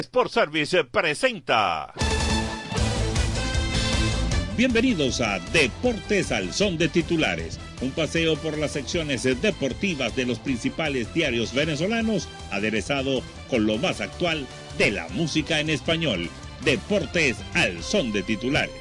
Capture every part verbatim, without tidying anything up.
Sport Service presenta. Bienvenidos a Deportes al Son de Titulares, un paseo por las secciones deportivas de los principales diarios venezolanos, aderezado con lo más actual de la música en español. Deportes al Son de Titulares.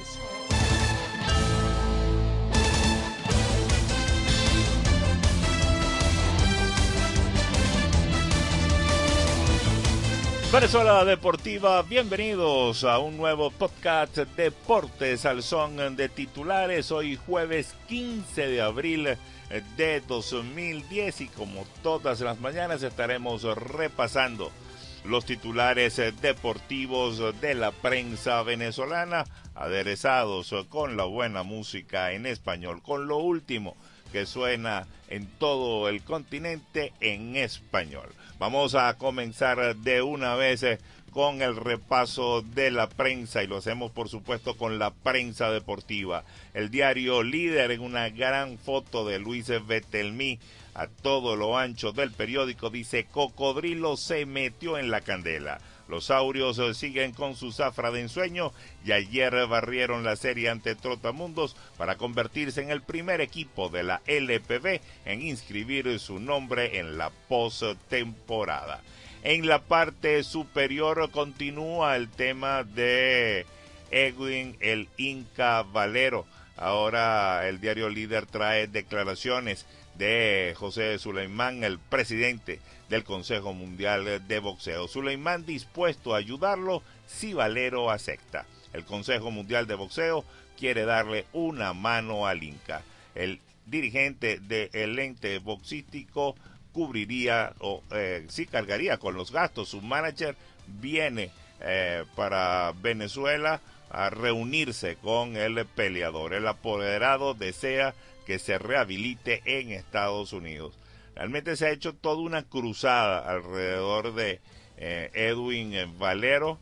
Venezuela Deportiva, bienvenidos a un nuevo podcast Deportes al Son de Titulares. Hoy jueves quince de abril de dos mil diez y como todas las mañanas estaremos repasando los titulares deportivos de la prensa venezolana, aderezados con la buena música en español, con lo último que suena en todo el continente en español. Vamos a comenzar de una vez con el repaso de la prensa y lo hacemos por supuesto con la prensa deportiva. El diario Líder, en una gran foto de Luis Betelmí a todo lo ancho del periódico, dice: Cocodrilo se metió en la candela. Los Aurios siguen con su zafra de ensueño y ayer barrieron la serie ante Trotamundos para convertirse en el primer equipo de la L P B en inscribir su nombre en la postemporada. En la parte superior continúa el tema de Edwin el Inca Valero. Ahora el diario Líder trae declaraciones de José Suleimán, el presidente del Consejo Mundial de Boxeo. Suleimán dispuesto a ayudarlo si Valero acepta. El Consejo Mundial de Boxeo quiere darle una mano al Inca. El dirigente del ente boxístico cubriría o eh, sí cargaría con los gastos. Su manager viene eh, para Venezuela a reunirse con el peleador. El apoderado desea que se rehabilite en Estados Unidos. Realmente se ha hecho toda una cruzada alrededor de eh, Edwin Valero,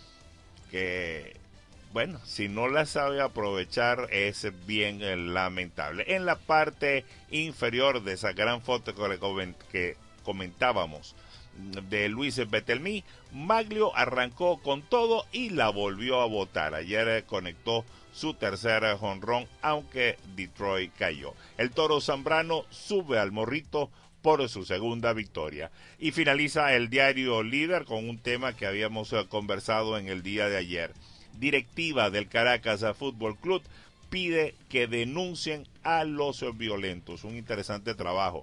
que, bueno, si no la sabe aprovechar es bien eh, lamentable. En la parte inferior de esa gran foto que, le coment que comentábamos de Luis Betelmí, Maglio arrancó con todo y la volvió a botar. Ayer eh, conectó su tercer jonrón, aunque Detroit cayó. El Toro Zambrano sube al Morrito por su segunda victoria. Y finaliza el diario Líder con un tema que habíamos conversado en el día de ayer. Directiva del Caracas Fútbol Club pide que denuncien a los violentos. Un interesante trabajo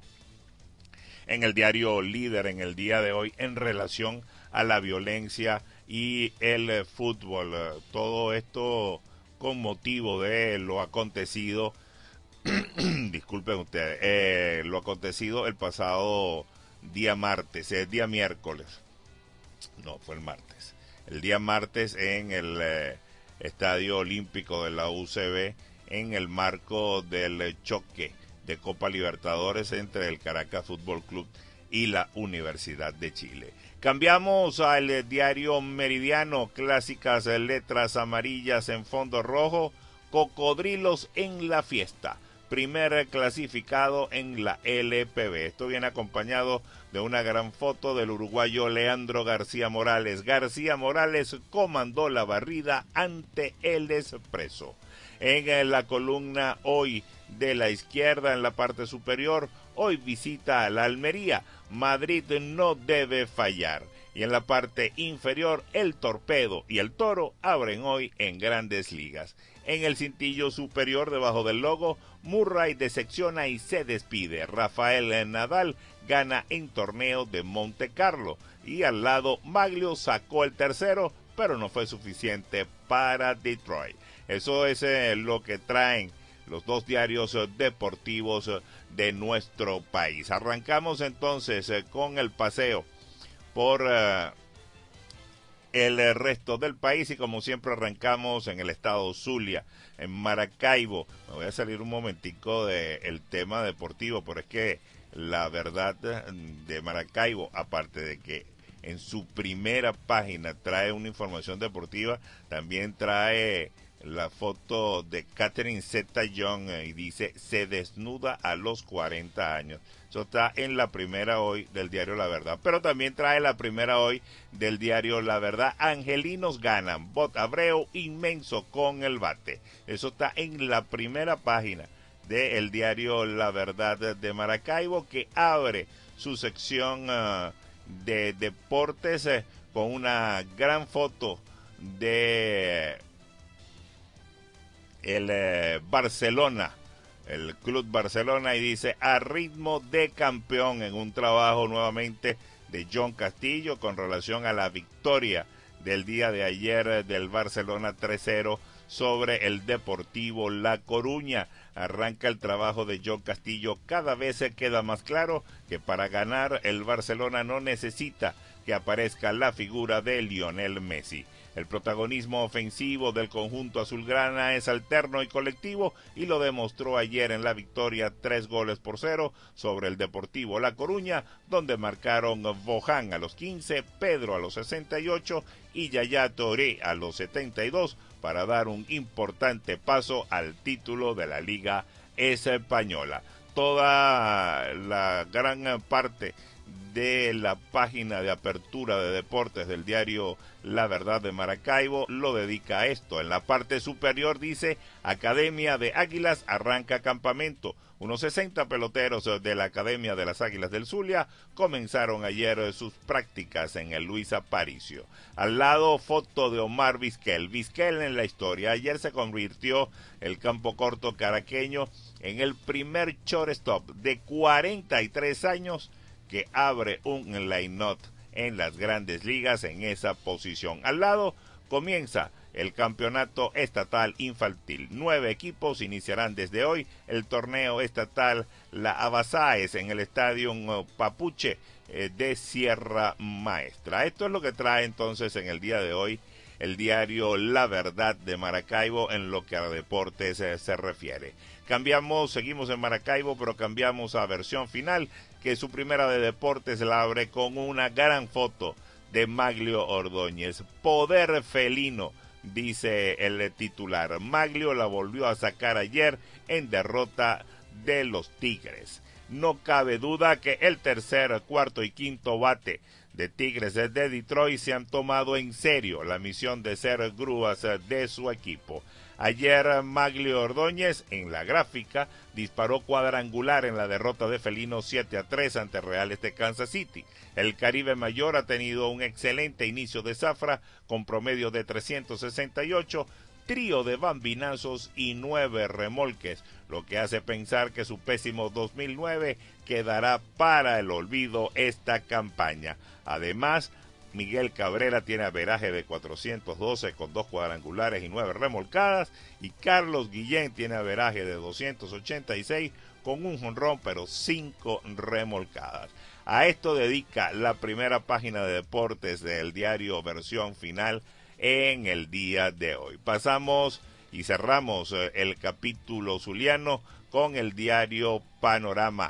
en el diario Líder en el día de hoy en relación a la violencia y el fútbol. Todo esto con motivo de lo acontecido, disculpen ustedes, eh, lo acontecido el pasado día martes, el día miércoles, no, fue el martes, el día martes en el eh, Estadio Olímpico de la U C B, en el marco del choque de Copa Libertadores entre el Caracas Fútbol Club y la Universidad de Chile. Cambiamos al diario Meridiano, clásicas letras amarillas en fondo rojo, Cocodrilos en la fiesta, primer clasificado en la L P B. Esto viene acompañado de una gran foto del uruguayo Leandro García Morales. García Morales comandó la barrida ante el Expreso. En la columna Hoy de la izquierda, en la parte superior, hoy visita a la Almería, Madrid no debe fallar. Y en la parte inferior, el Torpedo y el Toro abren hoy en Grandes Ligas. En el cintillo superior, debajo del logo, Murray decepciona y se despide. Rafael Nadal gana en torneo de Monte Carlo. Y al lado, Maglio sacó el tercero, pero no fue suficiente para Detroit. Eso es eh, lo que traen los dos diarios eh, deportivos eh, de nuestro país. Arrancamos entonces eh, con el paseo por uh, el resto del país y como siempre arrancamos en el estado Zulia, en Maracaibo. Me voy a salir un momentico del tema deportivo, pero es que la verdad de Maracaibo, aparte de que en su primera página trae una información deportiva, también trae la foto de Catherine Zeta-Jones eh, y dice, se desnuda a los cuarenta años. Eso está en la primera hoy del diario La Verdad, pero también trae la primera hoy del diario La Verdad. Angelinos ganan, Bot Abreu inmenso con el bate. Eso está en la primera página del diario La Verdad de Maracaibo, que abre su sección uh, de deportes eh, con una gran foto de el eh, Barcelona, el Club Barcelona, y dice a ritmo de campeón, en un trabajo nuevamente de John Castillo con relación a la victoria del día de ayer del Barcelona tres cero sobre el Deportivo La Coruña. Arranca el trabajo de John Castillo. Cada vez se queda más claro que para ganar el Barcelona no necesita que aparezca la figura de Lionel Messi. El protagonismo ofensivo del conjunto azulgrana es alterno y colectivo, y lo demostró ayer en la victoria tres goles por cero sobre el Deportivo La Coruña, donde marcaron Bojan a los quince, Pedro a los sesenta y ocho y Yaya Touré a los setenta y dos para dar un importante paso al título de la Liga Española. Toda la gran parte de la página de apertura de deportes del diario La Verdad de Maracaibo lo dedica a esto. En la parte superior dice, Academia de Águilas arranca campamento. Unos sesenta peloteros de la Academia de las Águilas del Zulia comenzaron ayer sus prácticas en el Luis Aparicio. Al lado, foto de Omar Vizquel. Vizquel en la historia. Ayer se convirtió el campo corto caraqueño en el primer shortstop de cuarenta y tres años que abre un line-up en las grandes ligas en esa posición. Al lado comienza el campeonato estatal infantil. Nueve equipos iniciarán desde hoy el torneo estatal La Abasáez en el estadio Papuche eh, de Sierra Maestra. Esto es lo que trae entonces en el día de hoy el diario La Verdad de Maracaibo en lo que a deportes eh, se refiere. Cambiamos, seguimos en Maracaibo, pero cambiamos a versión final, que su primera de deportes la abre con una gran foto de Maglio Ordóñez. Poder felino, dice el titular. Maglio la volvió a sacar ayer en derrota de los Tigres. No cabe duda que el tercer, cuarto y quinto bate de Tigres de Detroit se han tomado en serio la misión de ser grúas de su equipo. Ayer Maglio Ordóñez en la gráfica disparó cuadrangular en la derrota de felinos siete a tres ante Reales de Kansas City. El Caribe Mayor ha tenido un excelente inicio de zafra con promedio de trescientos sesenta y ocho, trío de bambinazos y nueve remolques, lo que hace pensar que su pésimo dos mil nueve quedará para el olvido esta campaña. Además, Miguel Cabrera tiene averaje de cuatrocientos doce con dos cuadrangulares y nueve remolcadas, y Carlos Guillén tiene averaje de doscientos ochenta y seis con un jonrón pero cinco remolcadas. A esto dedica la primera página de deportes del diario Versión Final en el día de hoy. Pasamos y cerramos el capítulo zuliano con el diario Panorama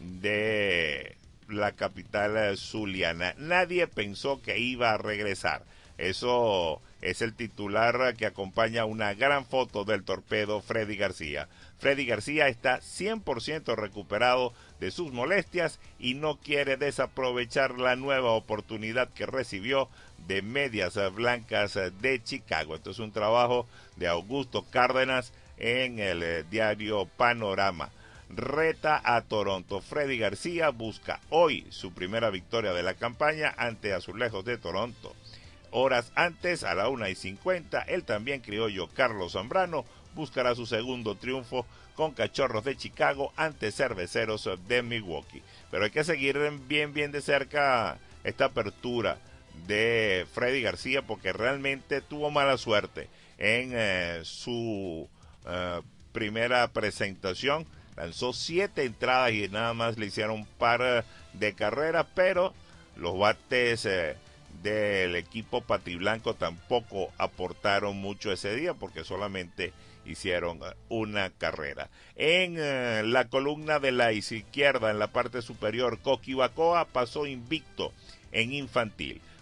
de la capital zuliana. Nadie pensó que iba a regresar. Eso es el titular que acompaña una gran foto del torpedo Freddy García. Freddy García está cien por ciento recuperado de sus molestias y no quiere desaprovechar la nueva oportunidad que recibió de Medias Blancas de Chicago. Esto es un trabajo de Augusto Cárdenas en el eh, diario Panorama. Reta a Toronto. Freddy García busca hoy su primera victoria de la campaña ante Azulejos de Toronto. Horas antes, a la una y cincuenta, el también criollo Carlos Zambrano buscará su segundo triunfo con Cachorros de Chicago ante Cerveceros de Milwaukee. Pero hay que seguir bien, bien de cerca esta apertura de Freddy García, porque realmente tuvo mala suerte en eh, su eh, primera presentación. Lanzó siete entradas y nada más le hicieron un par de carreras, pero los bates eh, del equipo patiblanco tampoco aportaron mucho ese día porque solamente hicieron una carrera. En eh, la columna de la izquierda, en la parte superior, Coqui Bacoa pasó invicto en infantil.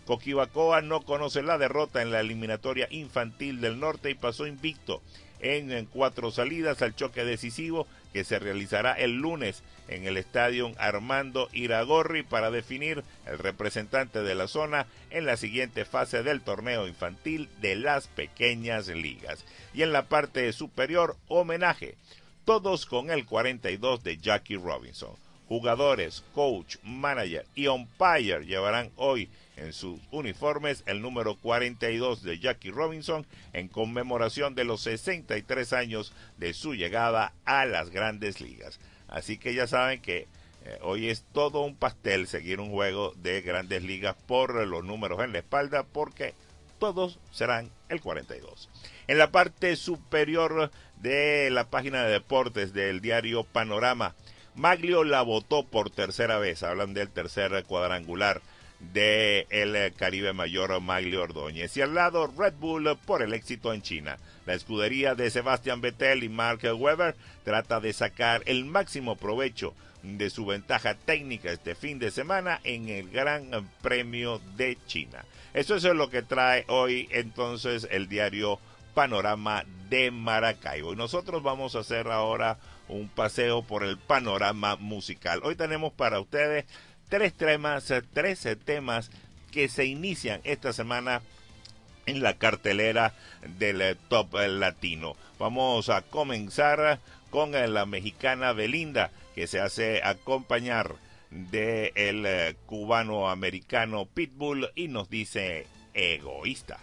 Coquibacoa no conoce la derrota en la eliminatoria infantil del norte y pasó invicto en, en cuatro salidas al choque decisivo que se realizará el lunes en el estadio Armando Iragorri para definir el representante de la zona en la siguiente fase del torneo infantil de las pequeñas ligas. Y en la parte superior, homenaje, todos con el cuarenta y dos de Jackie Robinson. Jugadores, coach, manager y umpire llevarán hoy en sus uniformes el número cuarenta y dos de Jackie Robinson en conmemoración de los sesenta y tres años de su llegada a las grandes ligas. Así que ya saben que eh, hoy es todo un pastel seguir un juego de grandes ligas por los números en la espalda, porque todos serán el cuarenta y dos. En la parte superior de la página de deportes del diario Panorama, Maglio la votó por tercera vez. Hablan del tercer cuadrangular del Caribe Mayor Maglio Ordóñez. Y al lado, Red Bull por el éxito en China. La escudería de Sebastian Vettel y Mark Webber trata de sacar el máximo provecho de su ventaja técnica este fin de semana en el Gran Premio de China. Eso es lo que trae hoy entonces el diario Panorama de Maracaibo. Y nosotros vamos a hacer ahora un paseo por el panorama musical. Hoy tenemos para ustedes tres temas, tres temas que se inician esta semana en la cartelera del Top Latino. Vamos a comenzar con la mexicana Belinda, que se hace acompañar de el cubano-americano Pitbull y nos dice Egoísta.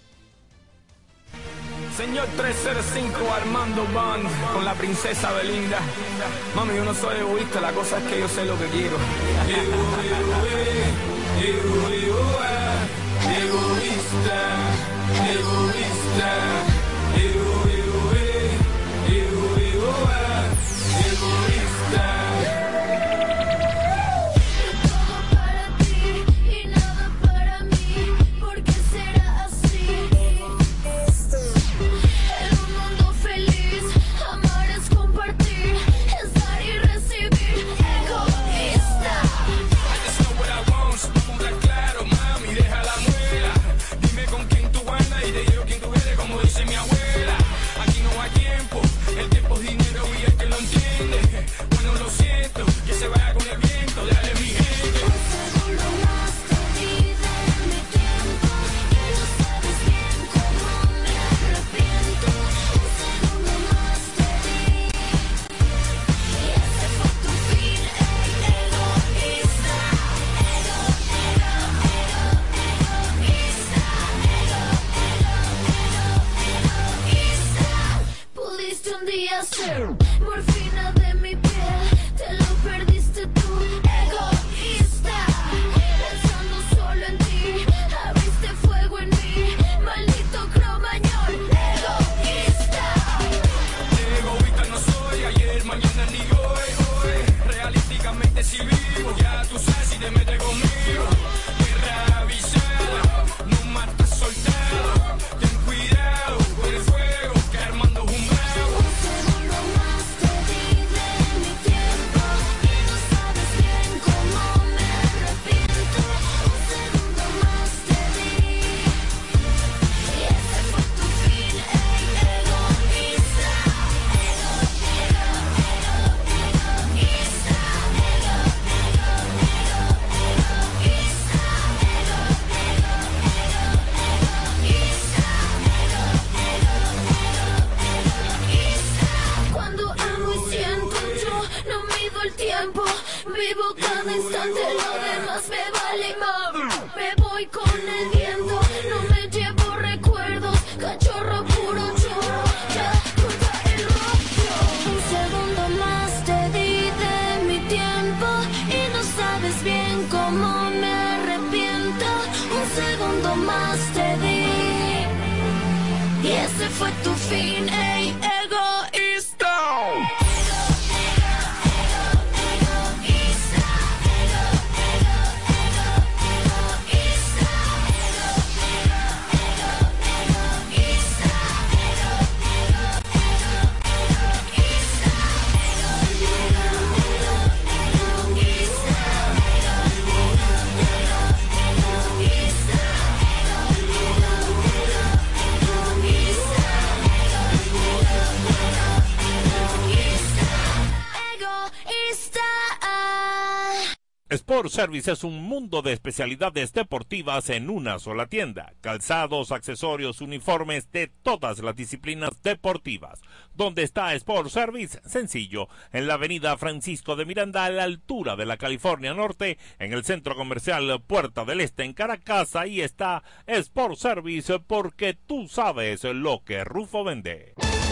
Señor trescientos cinco Armando Band con la princesa Belinda. Mami, yo no soy egoísta, la cosa es que yo sé lo que quiero. Egoísta, egoísta, morfina de mi piel, te lo perdiste tú, egoísta, pensando solo en ti, abriste fuego en mí, maldito cromañón, egoísta. Egoísta no soy, ayer, mañana ni hoy, hoy, realísticamente si vivo, ya tú sabes si te metes conmigo, guerra avisada, no matas soldado, ten cuidado con el fuego, que Armando es un bravo. Vivo cada instante, lo demás me vale más. Me voy con el viento, no me llevo recuerdos. Cachorro puro chorro, ya corta el rollo. Un segundo más te di de mi tiempo y no sabes bien cómo me arrepiento. Un segundo más te di y ese fue tu fin, ey, egoísta. Egoísta. Sport Service es un mundo de especialidades deportivas en una sola tienda. Calzados, accesorios, uniformes de todas las disciplinas deportivas. ¿Dónde está Sport Service? Sencillo, en la avenida Francisco de Miranda, a la altura de la California Norte, en el centro comercial Puerta del Este en Caracas. Ahí está Sport Service, porque tú sabes lo que Rufo vende.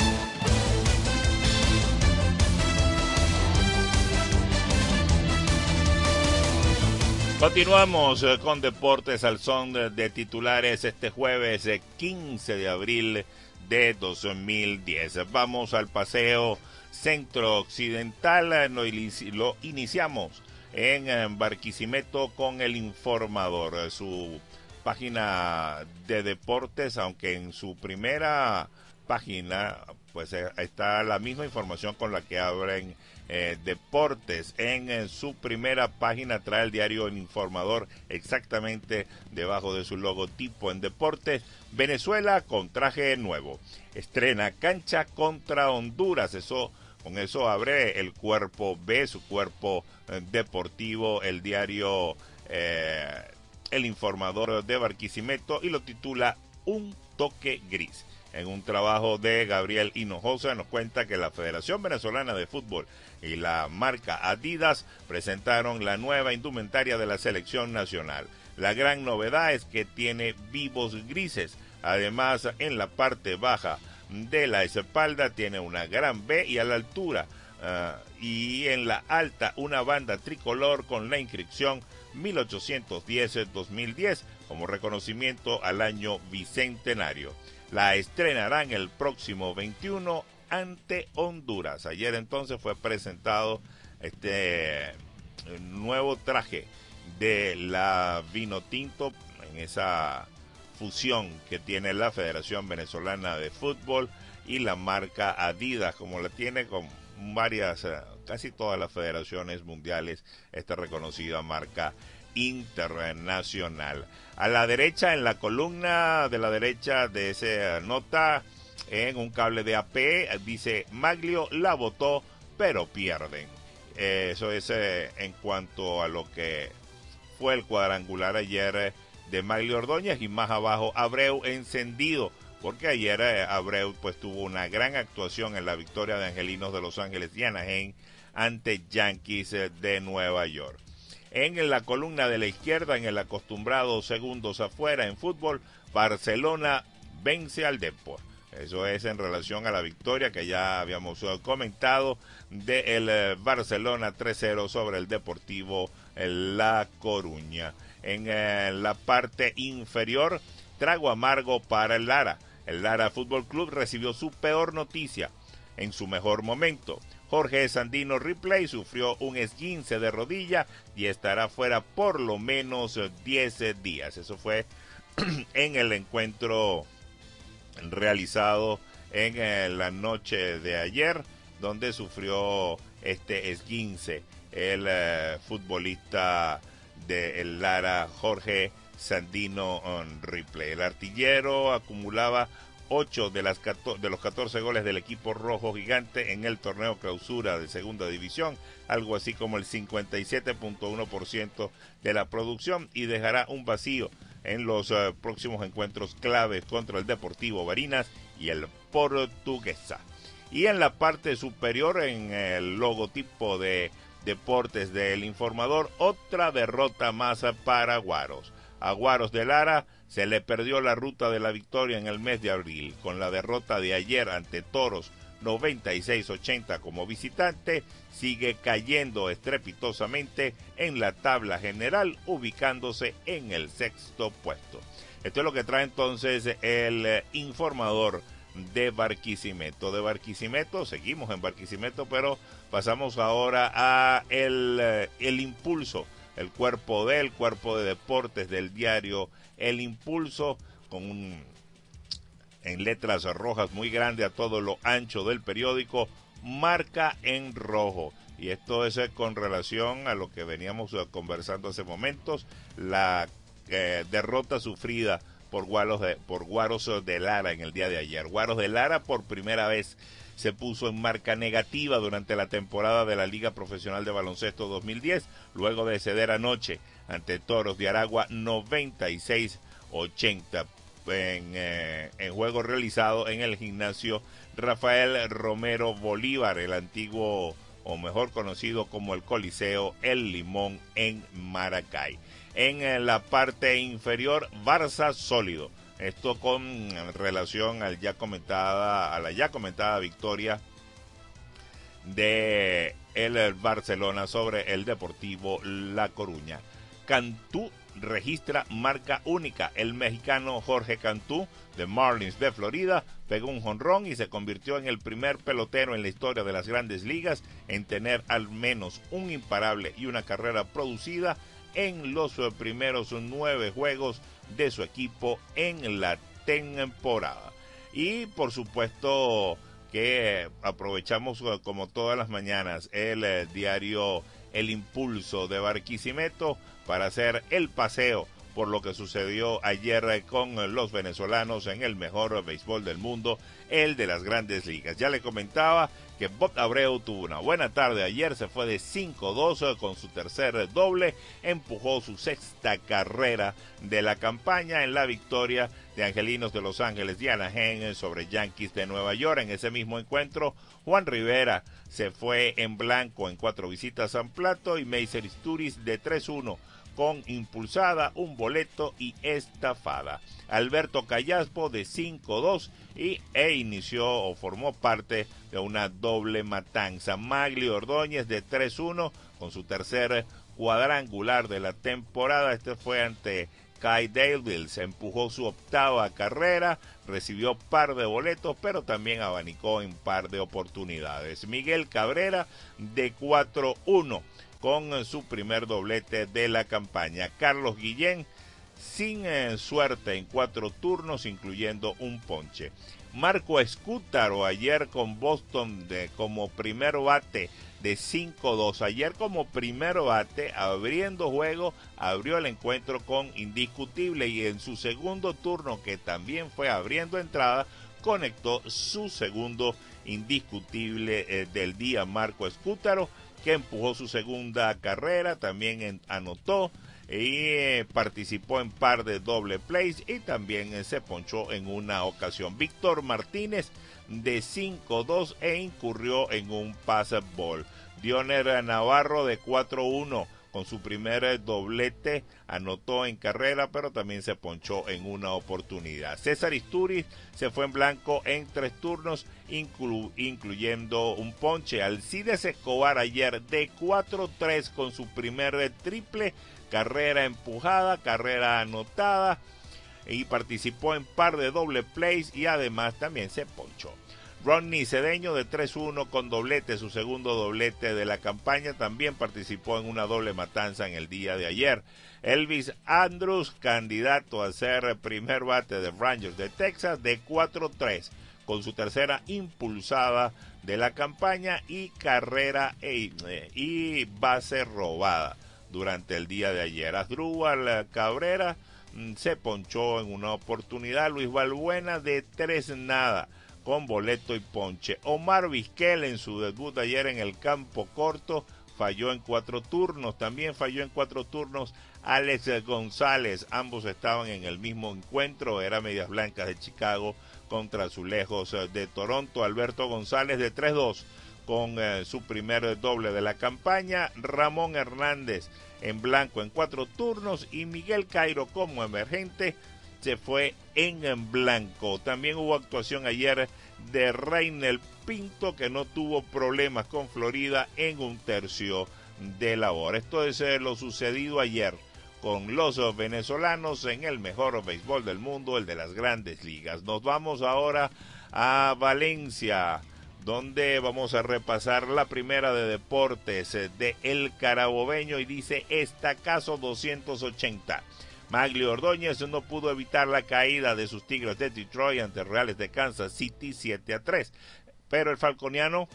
Continuamos eh, con Deportes al son de, de titulares este jueves eh, quince de abril de dos mil diez. Vamos al paseo centro-occidental, eh, lo, lo iniciamos en eh, Barquisimeto con El Informador, eh, su página de deportes, aunque en su primera página pues eh, está la misma información con la que abren Eh, deportes. En, en su primera página trae el diario El Informador exactamente debajo de su logotipo en deportes. Venezuela con traje nuevo, estrena cancha contra Honduras. Eso, con eso abre el cuerpo B, su cuerpo eh, deportivo, el diario eh, El Informador de Barquisimeto, y lo titula Un toque gris. En un trabajo de Gabriel Hinojosa nos cuenta que la Federación Venezolana de Fútbol y la marca Adidas presentaron la nueva indumentaria de la selección nacional. La gran novedad es que tiene vivos grises. Además, en la parte baja de la espalda tiene una gran B, y a la altura uh, y en la alta una banda tricolor con la inscripción mil ochocientos diez dos mil diez como reconocimiento al año bicentenario. La estrenarán el próximo veintiuno ante Honduras. Ayer entonces fue presentado este nuevo traje de la Vinotinto en esa fusión que tiene la Federación Venezolana de Fútbol y la marca Adidas, como la tiene con varias, casi todas las federaciones mundiales, esta reconocida marca internacional. A la derecha, en la columna de la derecha de esa nota, en un cable de A P, dice: Maglio la votó, pero pierden. Eh, eso es eh, en cuanto a lo que fue el cuadrangular ayer eh, de Maglio Ordóñez, y más abajo Abreu encendido, porque ayer eh, Abreu pues tuvo una gran actuación en la victoria de Angelinos de Los Ángeles y Anaheim ante Yankees eh, de Nueva York. En la columna de la izquierda, en el acostumbrado segundos afuera en fútbol, Barcelona vence al Depor. Eso es en relación a la victoria que ya habíamos comentado del Barcelona tres cero sobre el Deportivo La Coruña. En eh, la parte inferior, trago amargo para el Lara. El Lara Fútbol Club recibió su peor noticia en su mejor momento. Jorge Sandino Ripley sufrió un esguince de rodilla y estará fuera por lo menos diez días. Eso fue en el encuentro realizado en eh, la noche de ayer, donde sufrió este esguince el eh, futbolista del Lara, Jorge Sandino um, Ripley. El artillero acumulaba ocho de, las de los catorce goles del equipo rojo gigante en el torneo clausura de segunda división, algo así como el cincuenta y siete punto uno por ciento de la producción, y dejará un vacío en los uh, próximos encuentros claves contra el Deportivo Barinas y el Portuguesa. Y en la parte superior, en el logotipo de Deportes del Informador, otra derrota más para Aguaros. Aguaros de Lara se le perdió la ruta de la victoria en el mes de abril. Con la derrota de ayer ante Toros noventa y seis ochenta como visitante, sigue cayendo estrepitosamente en la tabla general, ubicándose en el sexto puesto. Esto es lo que trae entonces el eh, Informador de Barquisimeto. De Barquisimeto, seguimos en Barquisimeto, pero pasamos ahora a el, eh, el Impulso, el cuerpo del cuerpo de deportes del diario El Impulso, con un, en letras rojas muy grande a todo lo ancho del periódico, marca en rojo. Y esto es eh, con relación a lo que veníamos eh, conversando hace momentos, la eh, derrota sufrida por Guaros de, por Guaros de Lara en el día de ayer. Guaros de Lara por primera vez se puso en marca negativa durante la temporada de la Liga Profesional de Baloncesto dos mil diez, luego de ceder anoche ante Toros de Aragua noventa y seis ochenta en, eh, en juego realizado en el gimnasio Rafael Romero Bolívar, el antiguo o mejor conocido como el Coliseo El Limón en Maracay. En eh, la parte inferior, Barça sólido. Esto con relación al ya comentada, a la ya comentada victoria de el Barcelona sobre el Deportivo La Coruña. Cantú registra marca única. El mexicano Jorge Cantú de Marlins de Florida pegó un jonrón y se convirtió en el primer pelotero en la historia de las Grandes Ligas en tener al menos un imparable y una carrera producida en los primeros nueve juegos de su equipo en la temporada. Y por supuesto que aprovechamos como todas las mañanas el eh, diario El Impulso de Barquisimeto para hacer el paseo por lo que sucedió ayer con los venezolanos en el mejor béisbol del mundo, el de las Grandes Ligas. Ya le comentaba que Bob Abreu tuvo una buena tarde ayer, se fue de cinco dos con su tercer doble, empujó su sexta carrera de la campaña en la victoria de Angelinos de Los Ángeles de Anaheim sobre Yankees de Nueva York. En ese mismo encuentro, Juan Rivera se fue en blanco en cuatro visitas a Plato y Meiser Isturiz de tres uno con impulsada, un boleto y estafada. Alberto Callaspo de cinco dos y e inició o formó parte de una doble matanza. Magli Ordóñez de tres uno con su tercer cuadrangular de la temporada. Este fue ante Kai Daleville, se empujó su octava carrera, recibió par de boletos, pero también abanicó en par de oportunidades. Miguel Cabrera de cuatro uno con su primer doblete de la campaña. Carlos Guillén sin eh, suerte en cuatro turnos, incluyendo un ponche. Marco Escútaro ayer con Boston de, como primer bate de cinco dos. Ayer como primer bate, abriendo juego, abrió el encuentro con indiscutible y en su segundo turno, que también fue abriendo entrada, conectó su segundo indiscutible eh, del día. Marco Escútaro, que empujó su segunda carrera, también en, anotó y eh, participó en par de doble plays y también eh, se ponchó en una ocasión. Víctor Martínez de cinco dos e incurrió en un pase ball. Dioner Navarro de cuatro uno con su primer doblete, anotó en carrera, pero también se ponchó en una oportunidad. César Isturiz se fue en blanco en tres turnos, inclu incluyendo un ponche. Alcides Escobar ayer de cuatro tres con su primer triple, carrera empujada, carrera anotada, y participó en par de doble plays y además también se ponchó. Rodney Cedeño de tres uno con doblete, su segundo doblete de la campaña, también participó en una doble matanza en el día de ayer. Elvis Andrus, candidato a ser primer bate de Rangers de Texas, de cuatro tres con su tercera impulsada de la campaña y carrera e, eh, y base robada durante el día de ayer. Asdrúbal Cabrera mm, se ponchó en una oportunidad. Luis Balbuena de tres nada con boleto y ponche. Omar Vizquel en su debut ayer en el campo corto falló en cuatro turnos, también falló en cuatro turnos Alex González, ambos estaban en el mismo encuentro, era Medias Blancas de Chicago contra Azulejos de Toronto. Alberto González de tres dos con eh, su primer doble de la campaña. Ramón Hernández en blanco en cuatro turnos y Miguel Cairo como emergente se fue en blanco. También hubo actuación ayer de Reynel Pinto, que no tuvo problemas con Florida en un tercio de labor. Esto es eh, lo sucedido ayer con los venezolanos en el mejor béisbol del mundo, el de las Grandes Ligas. Nos vamos ahora a Valencia, donde vamos a repasar la primera de deportes de El Carabobeño, y dice estacazo doscientos ochenta. Magli Ordóñez no pudo evitar la caída de sus Tigres de Detroit ante Reales de Kansas City siete a tres, pero el falconiano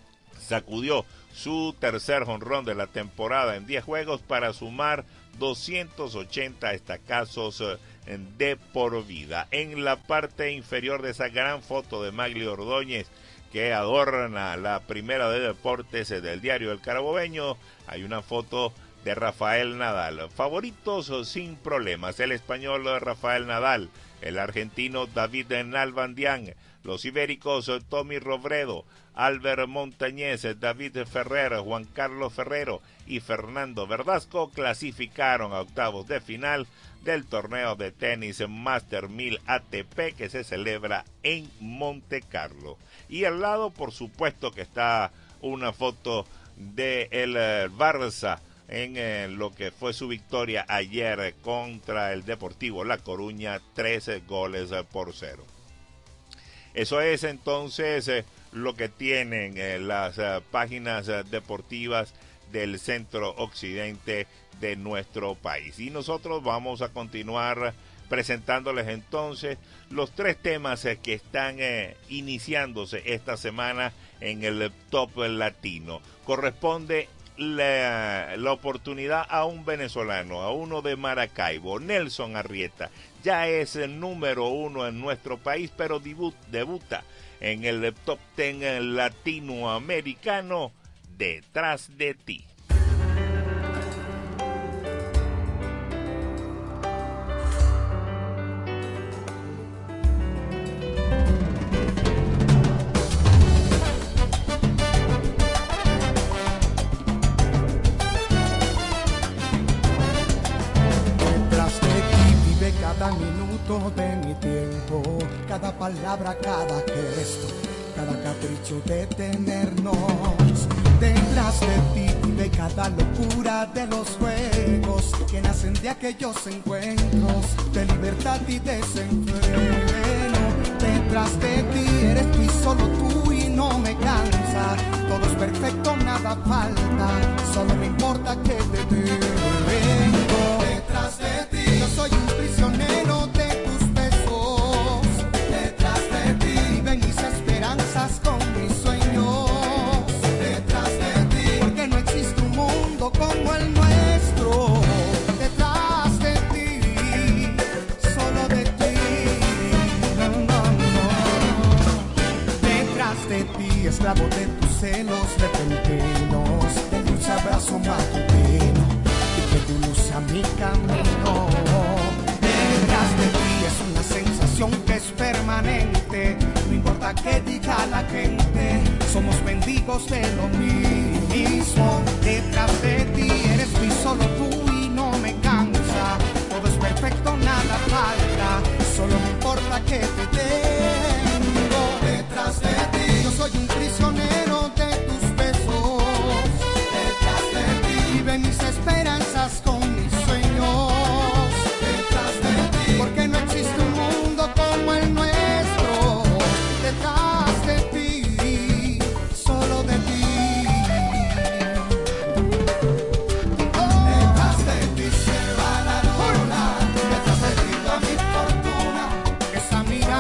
sacudió su tercer jonrón de la temporada en diez juegos para sumar doscientos ochenta estacazos de por vida. En la parte inferior de esa gran foto de Magli Ordóñez que adorna la primera de deportes del diario El Carabobeño, hay una foto de Rafael Nadal. Favoritos sin problemas: el español Rafael Nadal, el argentino David Nalbandián, los ibéricos Tommy Robredo, Albert Montañez, David Ferrer, Juan Carlos Ferrero y Fernando Verdasco clasificaron a octavos de final del torneo de tenis Master mil A T P que se celebra en Monte Carlo. Y al lado, por supuesto, que está una foto de el Barça en eh, lo que fue su victoria ayer contra el Deportivo La Coruña, trece goles por cero. Eso es entonces eh, lo que tienen eh, las eh, páginas eh, deportivas del centro occidente de nuestro país. Y nosotros vamos a continuar presentándoles entonces los tres temas eh, que están eh, iniciándose esta semana en el Top Latino. Corresponde La, la oportunidad a un venezolano, a uno de Maracaibo, Nelson Arrieta. Ya es el número uno en nuestro país, pero debut, debuta en el top ten latinoamericano, Detrás de ti. Cada minuto de mi tiempo, cada palabra, cada gesto, cada capricho de tenernos. Detrás de ti vive cada locura de los juegos que nacen de aquellos encuentros de libertad y desenfreno. Detrás de ti eres tú y solo tú y no me cansa. Todo es perfecto, nada falta, solo me importa que te tengo. Detrás de ti yo soy un prisionero de tus besos. Detrás de ti viven mis esperanzas con mis sueños. Detrás de ti, porque no existe un mundo como el nuestro. Detrás de ti, solo de ti. No, no, no. Detrás de ti, esclavo de tus celos repentinos, del dulce abrazo matutino y que tu luz a mi camino. Detrás de ti es una sensación que es permanente, no importa qué diga la gente, somos mendigos de lo mismo. Detrás de ti eres tú y solo tú y no me cansa, todo es perfecto, nada falta, solo me importa que te tengo. Detrás de ti yo soy un prisionero de tus besos. Detrás de ti viven mis esperanzas con mis sueños. Detrás de ti, porque no existe un mundo como el nuestro. Detrás de ti, solo de ti. Oh. Detrás de ti se va la luna. Detrás de ti va mi fortuna. Esa mirada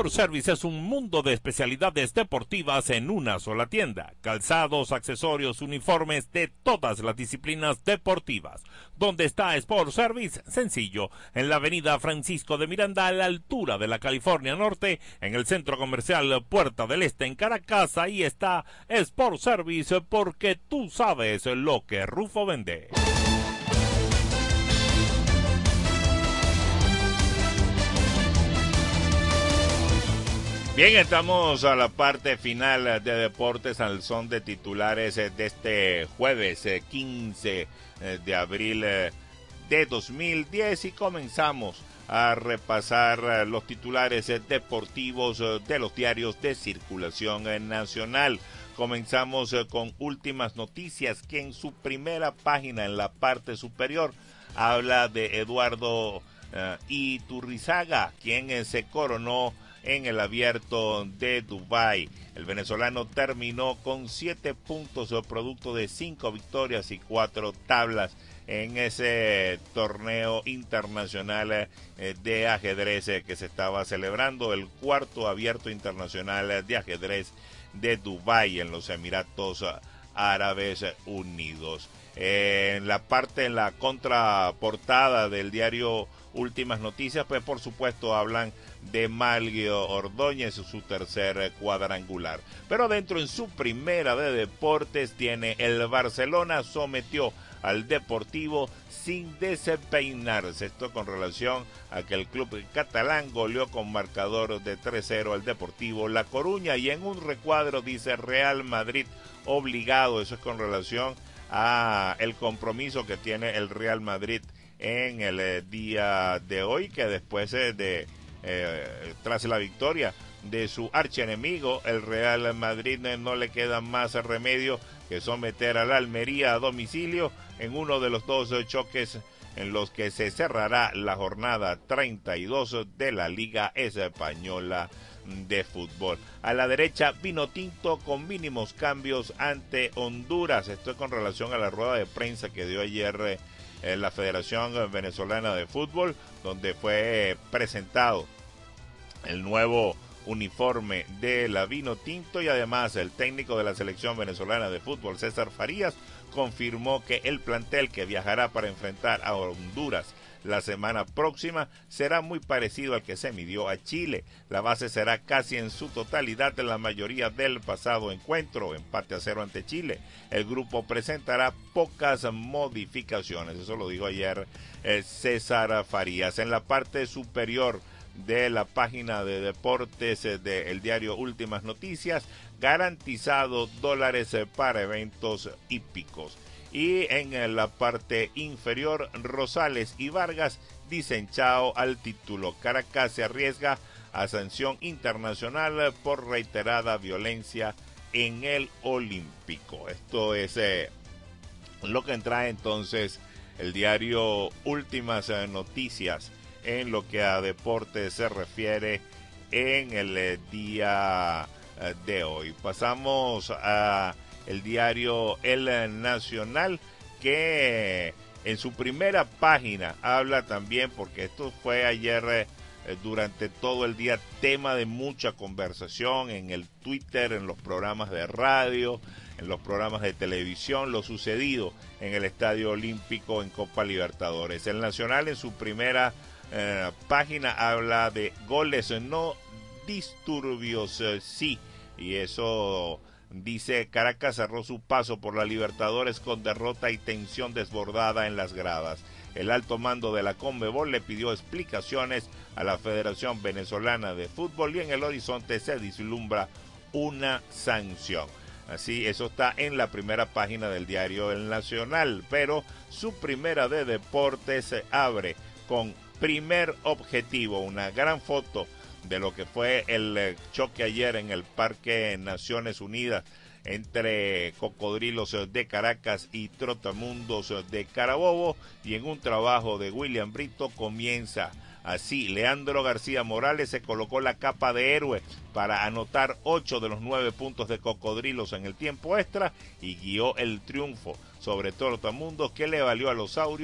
Sport Service es un mundo de especialidades deportivas en una sola tienda. Calzados, accesorios, uniformes de todas las disciplinas deportivas. ¿Dónde está Sport Service? Sencillo, en la avenida Francisco de Miranda, a la altura de la California Norte, en el centro comercial Puerta del Este en Caracas. Ahí está Sport Service, porque tú sabes lo que Rufo vende. Bien, estamos a la parte final de Deportes al son de titulares de este jueves quince de abril de dos mil diez y comenzamos a repasar los titulares deportivos de los diarios de circulación nacional. Comenzamos con Últimas Noticias, que en su primera página, en la parte superior, habla de Eduardo uh, Iturrizaga, quien se coronó en el Abierto de Dubái. El venezolano terminó con siete puntos, producto de cinco victorias y cuatro tablas en ese torneo internacional de ajedrez que se estaba celebrando, el cuarto Abierto Internacional de Ajedrez de Dubái en los Emiratos Árabes Unidos. En la parte, en la contraportada del diario Últimas Noticias, pues por supuesto hablan de Malguio Ordóñez, su tercer cuadrangular. Pero dentro, en su primera de deportes, tiene el Barcelona sometió al Deportivo sin despeinarse. Esto con relación a que el club catalán goleó con marcador de tres cero al Deportivo La Coruña. Y en un recuadro dice Real Madrid obligado. Eso es con relación a el compromiso que tiene el Real Madrid en el eh, día de hoy, que después eh, de eh, tras la victoria de su archienemigo, el Real Madrid, eh, no le queda más remedio que someter al Almería a domicilio en uno de los dos eh, choques en los que se cerrará la jornada treinta y dos de la Liga Española de Fútbol. A la derecha, vino tinto con mínimos cambios ante Honduras. Esto es con relación a la rueda de prensa que dio ayer eh, en la Federación Venezolana de Fútbol, donde fue presentado el nuevo uniforme de la vino tinto, y además el técnico de la selección venezolana de fútbol, César Farías, confirmó que el plantel que viajará para enfrentar a Honduras la semana próxima será muy parecido al que se midió a Chile. La base será casi en su totalidad en la mayoría del pasado encuentro, empate a cero ante Chile. El grupo presentará pocas modificaciones, eso lo dijo ayer eh, César Farías. En la parte superior de la página de deportes eh, del diario Últimas Noticias, garantizado dólares eh, para eventos hípicos. Y en la parte inferior, Rosales y Vargas dicen chao al título. Caracas se arriesga a sanción internacional por reiterada violencia en el Olímpico. Esto es eh, lo que trae entonces el diario Últimas eh, Noticias en lo que a deportes se refiere en el eh, día eh, de hoy. Pasamos a el diario El Nacional, que en su primera página habla también, porque esto fue ayer eh, durante todo el día tema de mucha conversación en el Twitter, en los programas de radio, en los programas de televisión, lo sucedido en el Estadio Olímpico en Copa Libertadores. El Nacional en su primera eh, página habla de goles no, disturbios eh, sí, y eso dice: Caracas cerró su paso por la Libertadores con derrota y tensión desbordada en las gradas. El alto mando de la Conmebol le pidió explicaciones a la Federación Venezolana de Fútbol y en el horizonte se vislumbra una sanción. Así, eso está en la primera página del diario El Nacional, pero su primera de deportes se abre con primer objetivo, una gran foto de lo que fue el choque ayer en el Parque Naciones Unidas entre Cocodrilos de Caracas y Trotamundos de Carabobo, y en un trabajo de William Brito comienza así. Leandro García Morales se colocó la capa de héroe para anotar ocho de los nueve puntos de Cocodrilos en el tiempo extra y guió el triunfo sobre Trotamundos, que le valió a los Saurios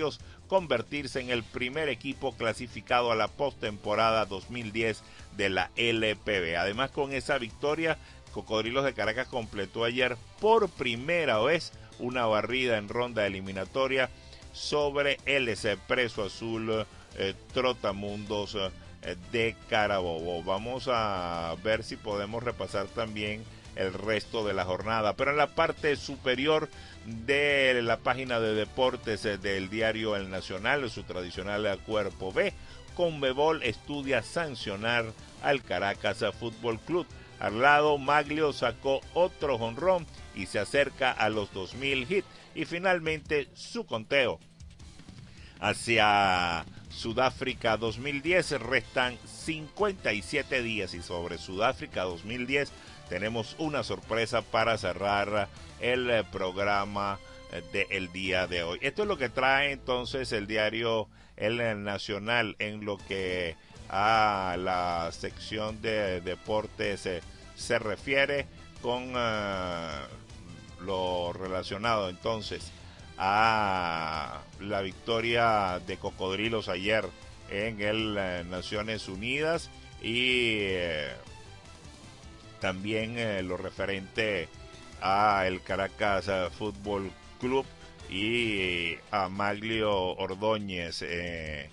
convertirse en el primer equipo clasificado a la postemporada dos mil diez de la L P B. Además, con esa victoria, Cocodrilos de Caracas completó ayer por primera vez una barrida en ronda eliminatoria sobre el Expreso Azul eh, Trotamundos eh, de Carabobo. Vamos a ver si podemos repasar también el resto de la jornada, pero en la parte superior de la página de deportes eh, del diario El Nacional, su tradicional cuerpo B, Conmebol estudia sancionar al Caracas Fútbol Club. Al lado, Maglio sacó otro jonrón y se acerca a los dos mil hits. Y finalmente su conteo hacia Sudáfrica dos mil diez, restan cincuenta y siete días, y sobre Sudáfrica dos mil diez tenemos una sorpresa para cerrar el programa del día de hoy. Esto es lo que trae entonces el diario El Nacional en lo que a la sección de deportes eh, se refiere, con uh, lo relacionado entonces a la victoria de Cocodrilos ayer en el uh, Naciones Unidas, y eh, también eh, lo referente a el Caracas uh, Fútbol Club y a Maglio Ordóñez eh,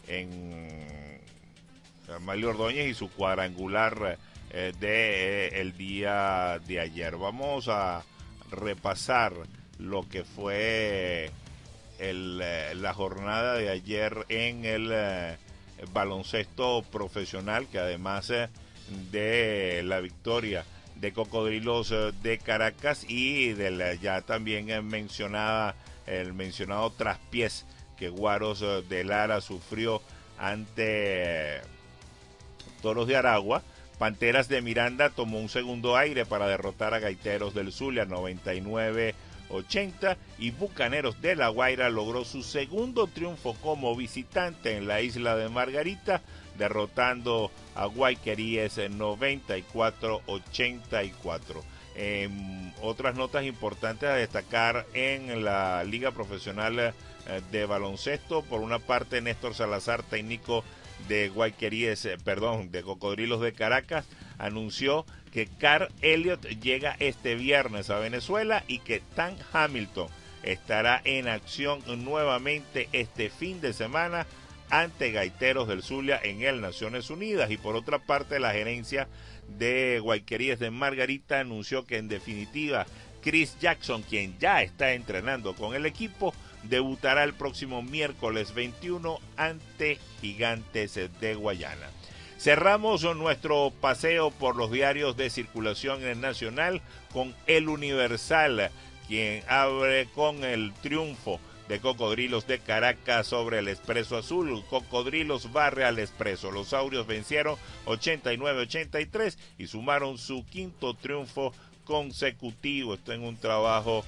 en Maglio Ordóñez y su cuadrangular eh, de eh, el día de ayer. Vamos a repasar lo que fue el, eh, la jornada de ayer en el eh, baloncesto profesional, que además eh, de la victoria de Cocodrilos eh, de Caracas y de la ya también eh, mencionada el mencionado traspiés que Guaros eh, de Lara sufrió ante eh, Toros de Aragua, Panteras de Miranda tomó un segundo aire para derrotar a Gaiteros del Zulia noventa y nueve ochenta, y Bucaneros de La Guaira logró su segundo triunfo como visitante en la isla de Margarita, derrotando a Guayqueríes en noventa y cuatro ochenta y cuatro. Eh, otras notas importantes a destacar en la Liga Profesional eh, de Baloncesto: por una parte, Néstor Salazar, técnico de Guayqueríes, eh, perdón, de Cocodrilos de Caracas, anunció que Carl Elliott llega este viernes a Venezuela y que Tan Hamilton estará en acción nuevamente este fin de semana ante Gaiteros del Zulia en el Naciones Unidas. Y por otra parte, la gerencia de Guayqueríes de Margarita anunció que en definitiva Chris Jackson, quien ya está entrenando con el equipo, debutará el próximo miércoles veintiuno ante Gigantes de Guayana. Cerramos nuestro paseo por los diarios de circulación nacional con El Universal, quien abre con el triunfo de Cocodrilos de Caracas sobre el Expreso Azul. Cocodrilos barre al Expreso. Los Aurios vencieron ochenta y nueve ochenta y tres y sumaron su quinto triunfo consecutivo. Esto en un trabajo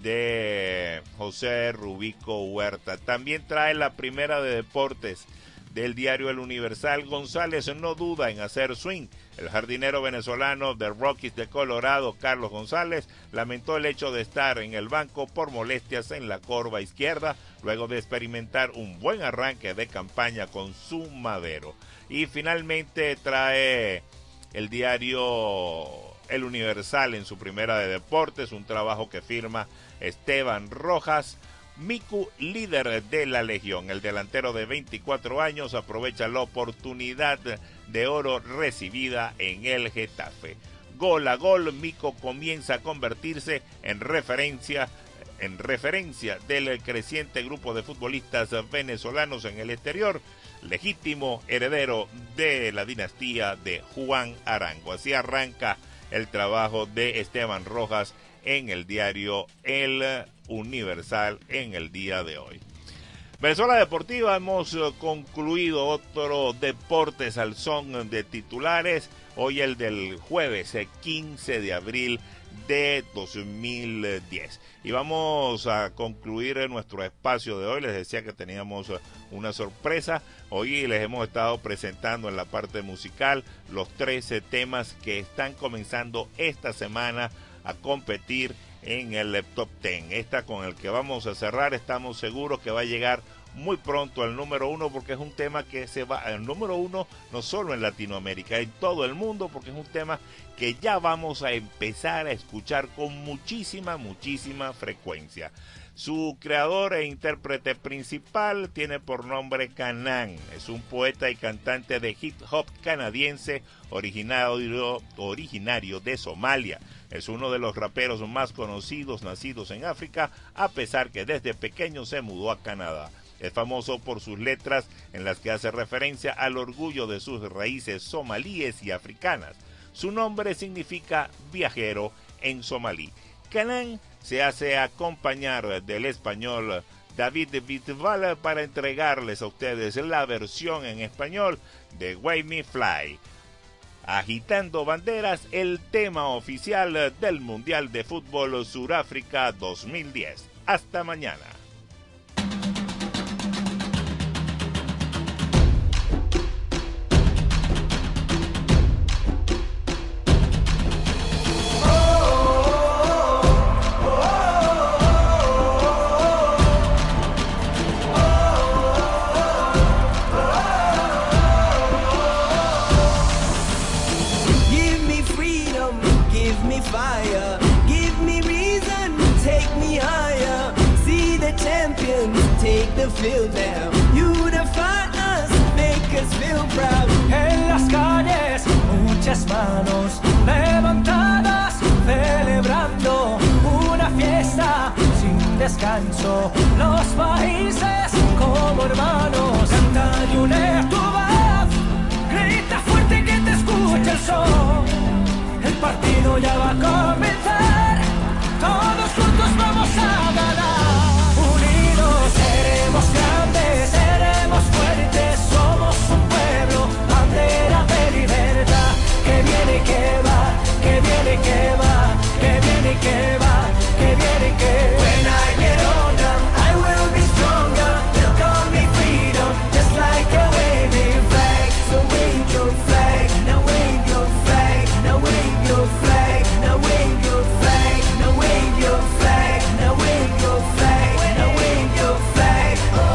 de José Rubico Huerta. También trae la primera de deportes del diario El Universal. González no duda en hacer swing. El jardinero venezolano de Rockies de Colorado, Carlos González, lamentó el hecho de estar en el banco por molestias en la corva izquierda, luego de experimentar un buen arranque de campaña con su madero. Y finalmente trae el diario El Universal en su primera de deportes un trabajo que firma Esteban Rojas. Miku, líder de la Legión. El delantero de veinticuatro años aprovecha la oportunidad de oro recibida en el Getafe. Gol a gol, Miku comienza a convertirse en referencia, en referencia del creciente grupo de futbolistas venezolanos en el exterior, legítimo heredero de la dinastía de Juan Arango. Así arranca el trabajo de Esteban Rojas en el diario El Universal en el día de hoy. Venezuela Deportiva, hemos concluido otro Deportes al son de titulares, hoy el del jueves quince de abril de dos mil diez. Y vamos a concluir nuestro espacio de hoy. Les decía que teníamos una sorpresa. Hoy les hemos estado presentando en la parte musical los trece temas que están comenzando esta semana a competir en el top diez. Esta con el que vamos a cerrar, estamos seguros que va a llegar muy pronto al número uno, porque es un tema que se va al número uno no solo en Latinoamérica, en todo el mundo, porque es un tema que ya vamos a empezar a escuchar con muchísima, muchísima frecuencia. Su creador e intérprete principal tiene por nombre Kanan. Es un poeta y cantante de hip hop canadiense originario, originario de Somalia. Es uno de los raperos más conocidos nacidos en África, a pesar que desde pequeño se mudó a Canadá. Es famoso por sus letras en las que hace referencia al orgullo de sus raíces somalíes y africanas. Su nombre significa viajero en somalí. Kanan se hace acompañar del español David Bisbal para entregarles a ustedes la versión en español de Wave Me Fly. Agitando banderas, el tema oficial del Mundial de Fútbol Suráfrica dos mil diez. Hasta mañana. Field now, unify us, make us feel proud. En las calles, muchas manos levantadas, celebrando una fiesta sin descanso. Los países como hermanos, canta y une tu voz, grita fuerte que te escuche el sol. El partido ya va a comenzar, todos juntos vamos a ganar. Seremos grandes, seremos fuertes, somos un pueblo, bandera de libertad, que viene y que va, que viene y que va, que viene y que va, que viene y que va. When I get older, I will be stronger, they'll call me freedom, just like a waving flag. So wave your flag, now wave your flag, now wave your flag, now wave your flag, now wave your flag, now wave your flag, now wave your flag.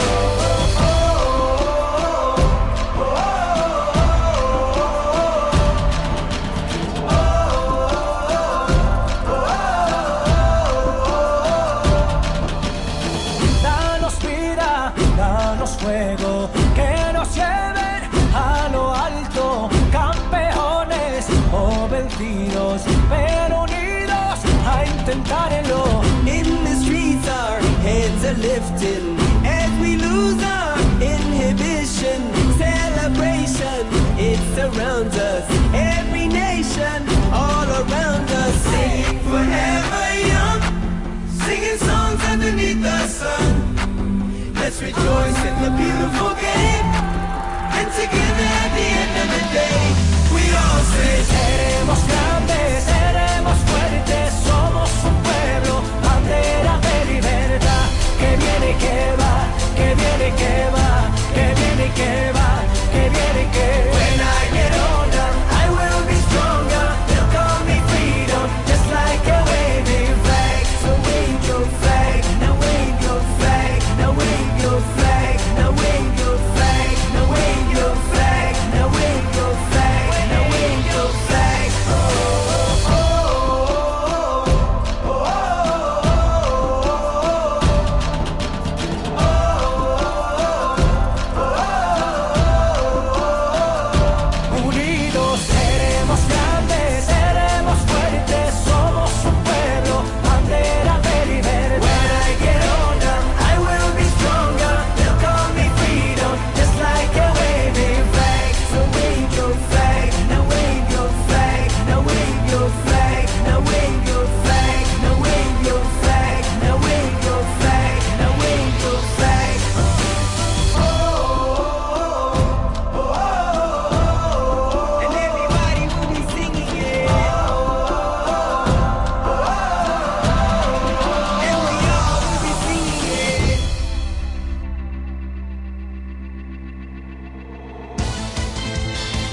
Danos vida, danos fuego, que nos lleven a lo alto, campeones o vencidos, pero unidos a intentarlo. In the streets our heads are lifting as we lose our inhibition. Celebration, it surrounds us, every nation all around us. Sing forever young, singing songs underneath the sun. Let's rejoice in the beautiful game, and together at the end of the day, we all say, seremos grandes, seremos fuertes, somos un pueblo, bandera de libertad, que viene y que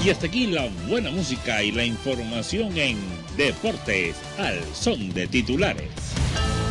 Y hasta aquí la buena música y la información en Deportes al Son de Titulares.